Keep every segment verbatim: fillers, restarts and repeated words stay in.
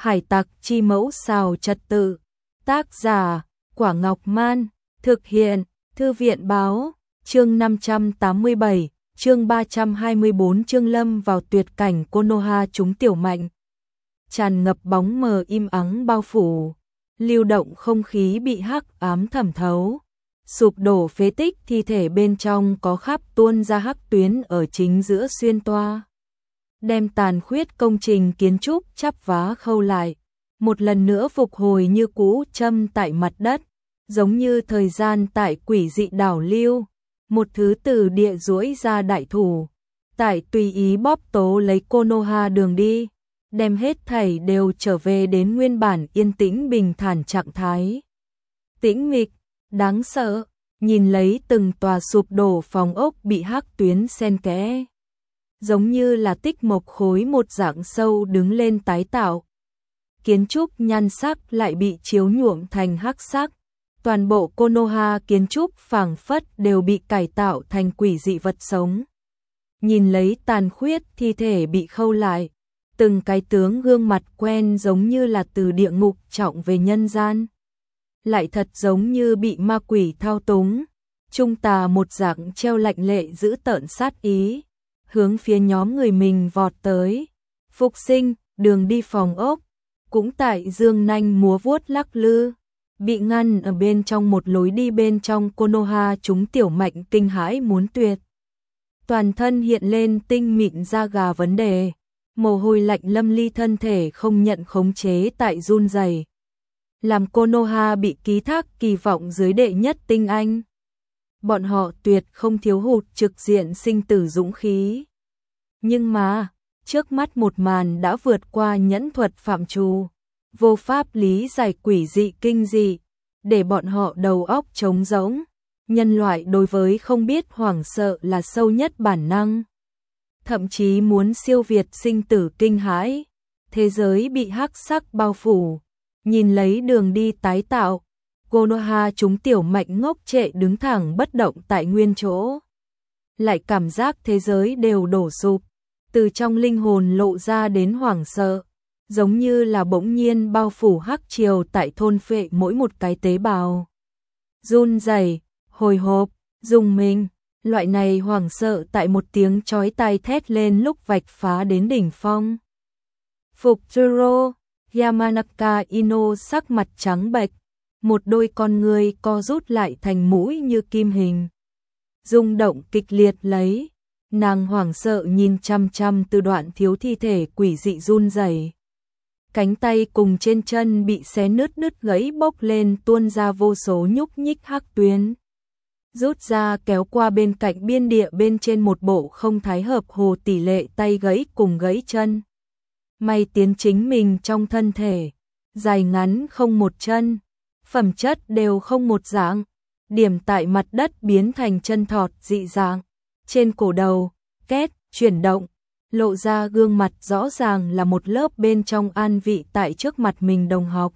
Hải tặc chi mẫu xào trật tự. Tác giả, Quả Ngọc Man. Thực hiện, Thư viện báo. Chương năm trăm tám mươi bảy, chương ba trăm hai mươi bốn. Chương lâm vào tuyệt cảnh Konoha trúng tiểu mạnh. Tràn ngập bóng mờ im ắng bao phủ. Lưu động không khí bị hắc ám thẩm thấu. Sụp đổ phế tích thi thể bên trong có khắp tuôn ra hắc tuyến ở chính giữa xuyên toa. Đem tàn khuyết công trình kiến trúc chắp vá khâu lại. Một lần nữa phục hồi như cũ châm tại mặt đất. Giống như thời gian tại quỷ dị đảo lưu. Một thứ từ địa duỗi ra đại thủ. Tại tùy ý bóp tố lấy Konoha đường đi. Đem hết thảy đều trở về đến nguyên bản yên tĩnh bình thản trạng thái. Tĩnh mịch, đáng sợ, nhìn lấy từng tòa sụp đổ phòng ốc bị hắc tuyến xen kẽ. Giống như là tích mộc khối một dạng sâu đứng lên tái tạo. Kiến trúc nhan sắc lại bị chiếu nhuộm thành hắc sắc. Toàn bộ Konoha kiến trúc phảng phất đều bị cải tạo thành quỷ dị vật sống. Nhìn lấy tàn khuyết thi thể bị khâu lại. Từng cái tướng gương mặt quen giống như là từ địa ngục trọng về nhân gian. Lại thật giống như bị ma quỷ thao túng. Trung tà một dạng treo lạnh lệ giữ tợn sát ý. Hướng phía nhóm người mình vọt tới. Phục sinh, đường đi phòng ốc. Cũng tại dương nanh múa vuốt lắc lư. Bị ngăn ở bên trong một lối đi bên trong Konoha chúng tiểu mạnh kinh hãi muốn tuyệt. Toàn thân hiện lên tinh mịn da gà vấn đề. Mồ hôi lạnh lâm ly thân thể không nhận khống chế tại run rẩy. Làm Konoha bị ký thác kỳ vọng dưới đệ nhất tinh anh. Bọn họ tuyệt không thiếu hụt trực diện sinh tử dũng khí. Nhưng mà, trước mắt một màn đã vượt qua nhẫn thuật phạm trù. Vô pháp lý giải quỷ dị kinh dị, để bọn họ đầu óc trống rỗng. Nhân loại đối với không biết hoảng sợ là sâu nhất bản năng. Thậm chí muốn siêu việt sinh tử kinh hãi. Thế giới bị hắc sắc bao phủ. Nhìn lấy đường đi tái tạo. Konoha chúng tiểu mạnh ngốc trệ đứng thẳng bất động tại nguyên chỗ. Lại cảm giác thế giới đều đổ sụp. Từ trong linh hồn lộ ra đến hoảng sợ. Giống như là bỗng nhiên bao phủ hắc triều tại thôn phệ mỗi một cái tế bào. Run rẩy, hồi hộp, rùng mình. Loại này hoảng sợ tại một tiếng chói tai thét lên lúc vạch phá đến đỉnh phong. Phục Juro, Yamanaka Ino sắc mặt trắng bệch, một đôi con người co rút lại thành mũi như kim hình. Rung động kịch liệt lấy, nàng hoảng sợ nhìn chăm chăm từ đoạn thiếu thi thể quỷ dị run rẩy. Cánh tay cùng trên chân bị xé nứt nứt gãy bốc lên tuôn ra vô số nhúc nhích hắc tuyến. Rút ra kéo qua bên cạnh biên địa bên trên một bộ không thái hợp hồ tỷ lệ tay gãy cùng gãy chân. May tiến chính mình trong thân thể, dài ngắn không một chân, phẩm chất đều không một dạng, điểm tại mặt đất biến thành chân thọt dị dạng. Trên cổ đầu, két, chuyển động, lộ ra gương mặt rõ ràng là một lớp bên trong an vị tại trước mặt mình đồng học.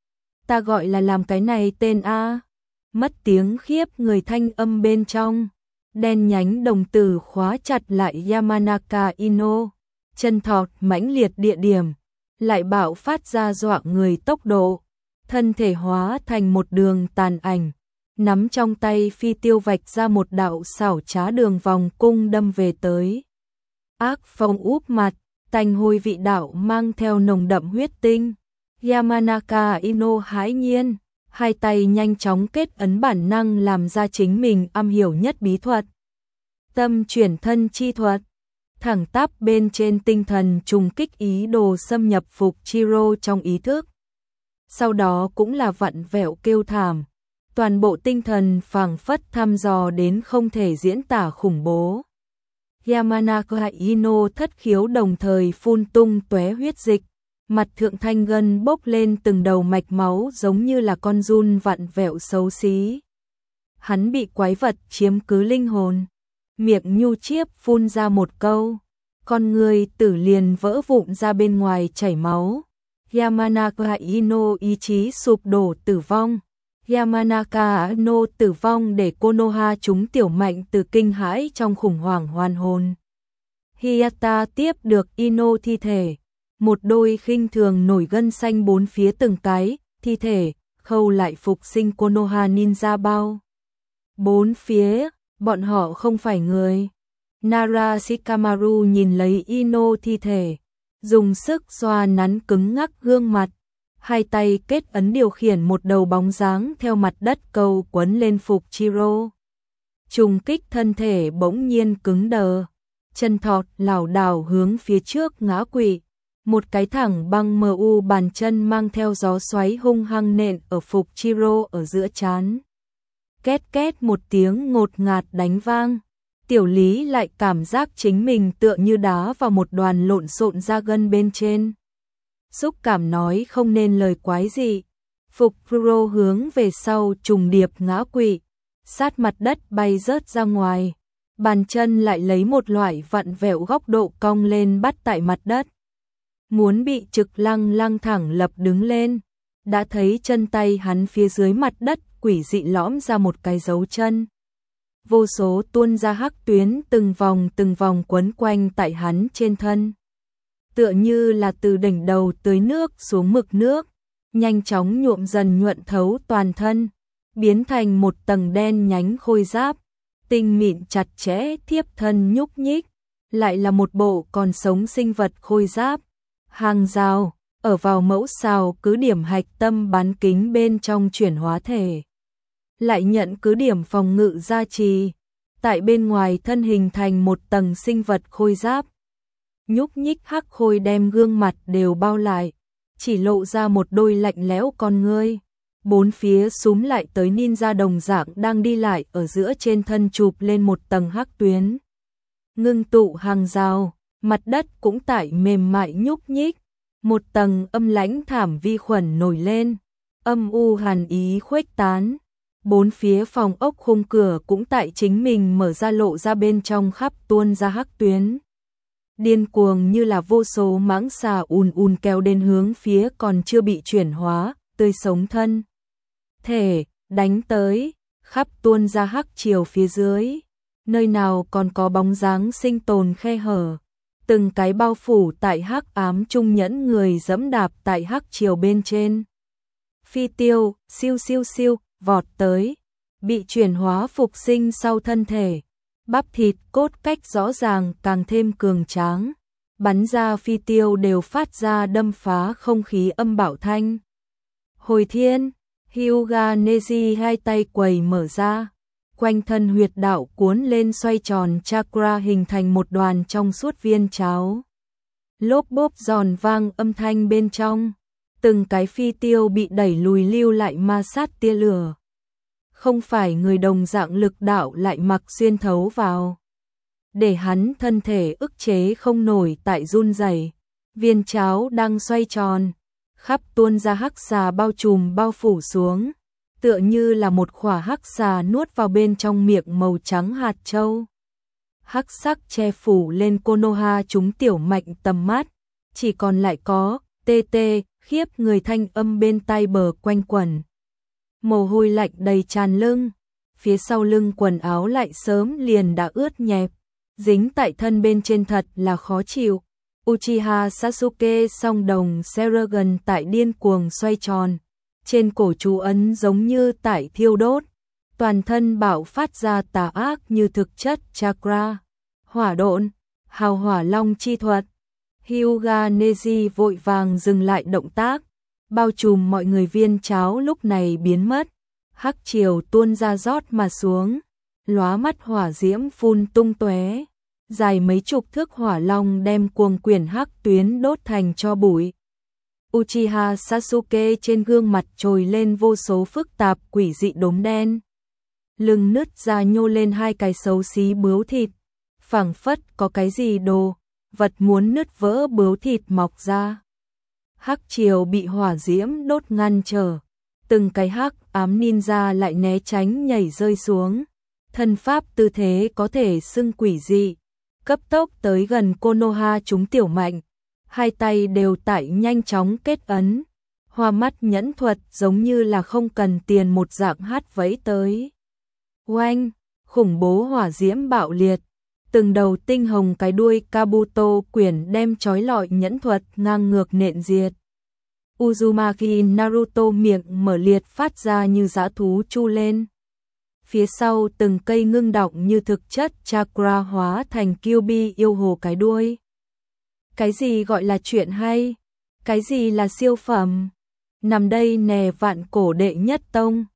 Ta gọi là làm cái này tên A. Mất tiếng khiếp người thanh âm bên trong. Đen nhánh đồng tử khóa chặt lại Yamanaka Ino. Chân thọt mãnh liệt địa điểm. Lại bạo phát ra dọa người tốc độ. Thân thể hóa thành một đường tàn ảnh. Nắm trong tay phi tiêu vạch ra một đạo xảo trá đường vòng cung đâm về tới. Ác phong úp mặt. Tanh hôi vị đạo mang theo nồng đậm huyết tinh. Yamanaka Ino hãi nhiên. Hai tay nhanh chóng kết ấn bản năng làm ra chính mình am hiểu nhất bí thuật. Tâm chuyển thân chi thuật. Thẳng tắp bên trên tinh thần trùng kích ý đồ xâm nhập Phục Chiro trong ý thức. Sau đó cũng là vặn vẹo kêu thảm. Toàn bộ tinh thần phảng phất thăm dò đến không thể diễn tả khủng bố. Yamanaka Ino thất khiếu đồng thời phun tung tóe huyết dịch. Mặt thượng thanh gân bốc lên từng đầu mạch máu giống như là con giun vặn vẹo xấu xí. Hắn bị quái vật chiếm cứ linh hồn. Miệng nhu chiếp phun ra một câu. Con người tử liền vỡ vụn ra bên ngoài chảy máu. Yamanaka Ino ý chí sụp đổ tử vong. Yamanaka Ino tử vong để Konoha chúng tiểu mạnh từ kinh hãi trong khủng hoảng hoàn hồn. Hiyata tiếp được Ino thi thể. một đôi khinh thường nổi gân xanh bốn phía từng cái, thi thể, khâu lại phục sinh Konoha ninja bao. Bốn phía, bọn họ không phải người. Nara Shikamaru nhìn lấy Ino thi thể, dùng sức xoa nắn cứng ngắc gương mặt, hai tay kết ấn điều khiển một đầu bóng dáng theo mặt đất cầu quấn lên phục Chiro. Trùng kích thân thể bỗng nhiên cứng đờ, chân thọt lảo đảo hướng phía trước ngã quỵ, một cái thẳng băng mờ u bàn chân mang theo gió xoáy hung hăng nện ở phục Chiro ở giữa trán. Két két một tiếng ngột ngạt đánh vang, Tiểu Lý lại cảm giác chính mình tựa như đá vào một đoàn lộn xộn da gân bên trên. Xúc cảm nói không nên lời quái gì. Phục Chiro hướng về sau trùng điệp ngã quỵ, sát mặt đất bay rớt ra ngoài, bàn chân lại lấy một loại vặn vẹo góc độ cong lên bắt tại mặt đất. Muốn bị trực lăng lăng thẳng lập đứng lên, đã thấy chân tay hắn phía dưới mặt đất quỷ dị lõm ra một cái dấu chân. Vô số tuôn ra hắc tuyến từng vòng từng vòng quấn quanh tại hắn trên thân. Tựa như là từ đỉnh đầu tưới nước xuống mực nước, nhanh chóng nhuộm dần nhuận thấu toàn thân, biến thành một tầng đen nhánh khôi giáp, tinh mịn chặt chẽ thiếp thân nhúc nhích, lại là một bộ còn sống sinh vật khôi giáp. Hàng rào, ở vào mẫu xào cứ điểm hạch tâm bán kính bên trong chuyển hóa thể. Lại nhận cứ điểm phòng ngự gia trì, tại bên ngoài thân hình thành một tầng sinh vật khôi giáp. Nhúc nhích hắc khôi đem gương mặt đều bao lại, chỉ lộ ra một đôi lạnh lẽo con ngươi. Bốn phía súm lại tới ninja đồng dạng đang đi lại ở giữa trên thân chụp lên một tầng hắc tuyến. Ngưng tụ hàng rào, mặt đất cũng tại mềm mại nhúc nhích, một tầng âm lãnh thảm vi khuẩn nổi lên, âm u hàn ý khuếch tán. Bốn phía phòng ốc khung cửa cũng tại chính mình mở ra lộ ra bên trong khắp tuôn ra hắc tuyến. Điên cuồng như là vô số mãng xà ùn ùn kéo đến hướng phía còn chưa bị chuyển hóa, tươi sống thân. Thể, đánh tới, khắp tuôn ra hắc chiều phía dưới. Nơi nào còn có bóng dáng sinh tồn khe hở. Từng cái bao phủ tại hắc ám trung nhẫn người dẫm đạp tại hắc chiều bên trên. Phi tiêu, siêu siêu siêu, vọt tới, bị chuyển hóa phục sinh sau thân thể, bắp thịt cốt cách rõ ràng càng thêm cường tráng, bắn ra phi tiêu đều phát ra đâm phá không khí âm bạo thanh. Hồi thiên, Hyuga Neji hai tay quầy mở ra, quanh thân huyệt đạo cuốn lên xoay tròn chakra hình thành một đoàn trong suốt viên cháo. Lốp bốp giòn vang âm thanh bên trong. Từng cái phi tiêu bị đẩy lùi lưu lại ma sát tia lửa. Không phải người đồng dạng lực đạo lại mặc xuyên thấu vào. Để hắn thân thể ức chế không nổi tại run rẩy. Viên cháo đang xoay tròn, khắp tuôn ra hắc xà bao trùm bao phủ xuống, tựa như là một khỏa hắc xà nuốt vào bên trong miệng màu trắng hạt châu. Hắc sắc che phủ lên Konoha chúng tiểu mạnh tầm mắt, chỉ còn lại có tê tê khiếp người thanh âm bên tai bờ quanh quẩn. Mồ hôi lạnh đầy tràn lưng, phía sau lưng quần áo lại sớm liền đã ướt nhẹp, dính tại thân bên trên thật là khó chịu. Uchiha Sasuke song đồng Seragon tại điên cuồng xoay tròn, trên cổ chú ấn giống như tại thiêu đốt, toàn thân bạo phát ra tà ác như thực chất chakra, hỏa độn, hào hỏa long chi thuật. Hyuga Neji vội vàng dừng lại động tác, bao trùm mọi người viên cháo lúc này biến mất, hắc chiều tuôn ra rót mà xuống, lóa mắt hỏa diễm phun tung tóe, dài mấy chục thước hỏa long đem cuồng quyển hắc tuyến đốt thành tro bụi. Uchiha Sasuke trên gương mặt trồi lên vô số phức tạp quỷ dị đốm đen, lưng nứt ra nhô lên hai cái xấu xí bướu thịt, phảng phất có cái gì đồ vật muốn nứt vỡ bướu thịt mọc ra. Hắc chiều bị hỏa diễm đốt ngăn trở, từng cái hắc ám ninja lại né tránh nhảy rơi xuống, thân pháp tư thế có thể xưng quỷ dị, cấp tốc tới gần Konoha chúng tiểu mạnh, hai tay đều tại nhanh chóng kết ấn, hoa mắt nhẫn thuật giống như là không cần tiền một dạng hát vẫy tới. Oanh, khủng bố hỏa diễm bạo liệt, từng đầu tinh hồng cái đuôi Kabuto quyển đem chói lọi nhẫn thuật ngang ngược nện diệt. Uzumaki Naruto miệng mở liệt phát ra như dã thú chu lên. Phía sau từng cây ngưng động như thực chất chakra hóa thành Kyuubi yêu hồ cái đuôi. Cái gì gọi là chuyện hay? Cái gì là siêu phẩm? Nằm đây nè vạn cổ đệ nhất tông.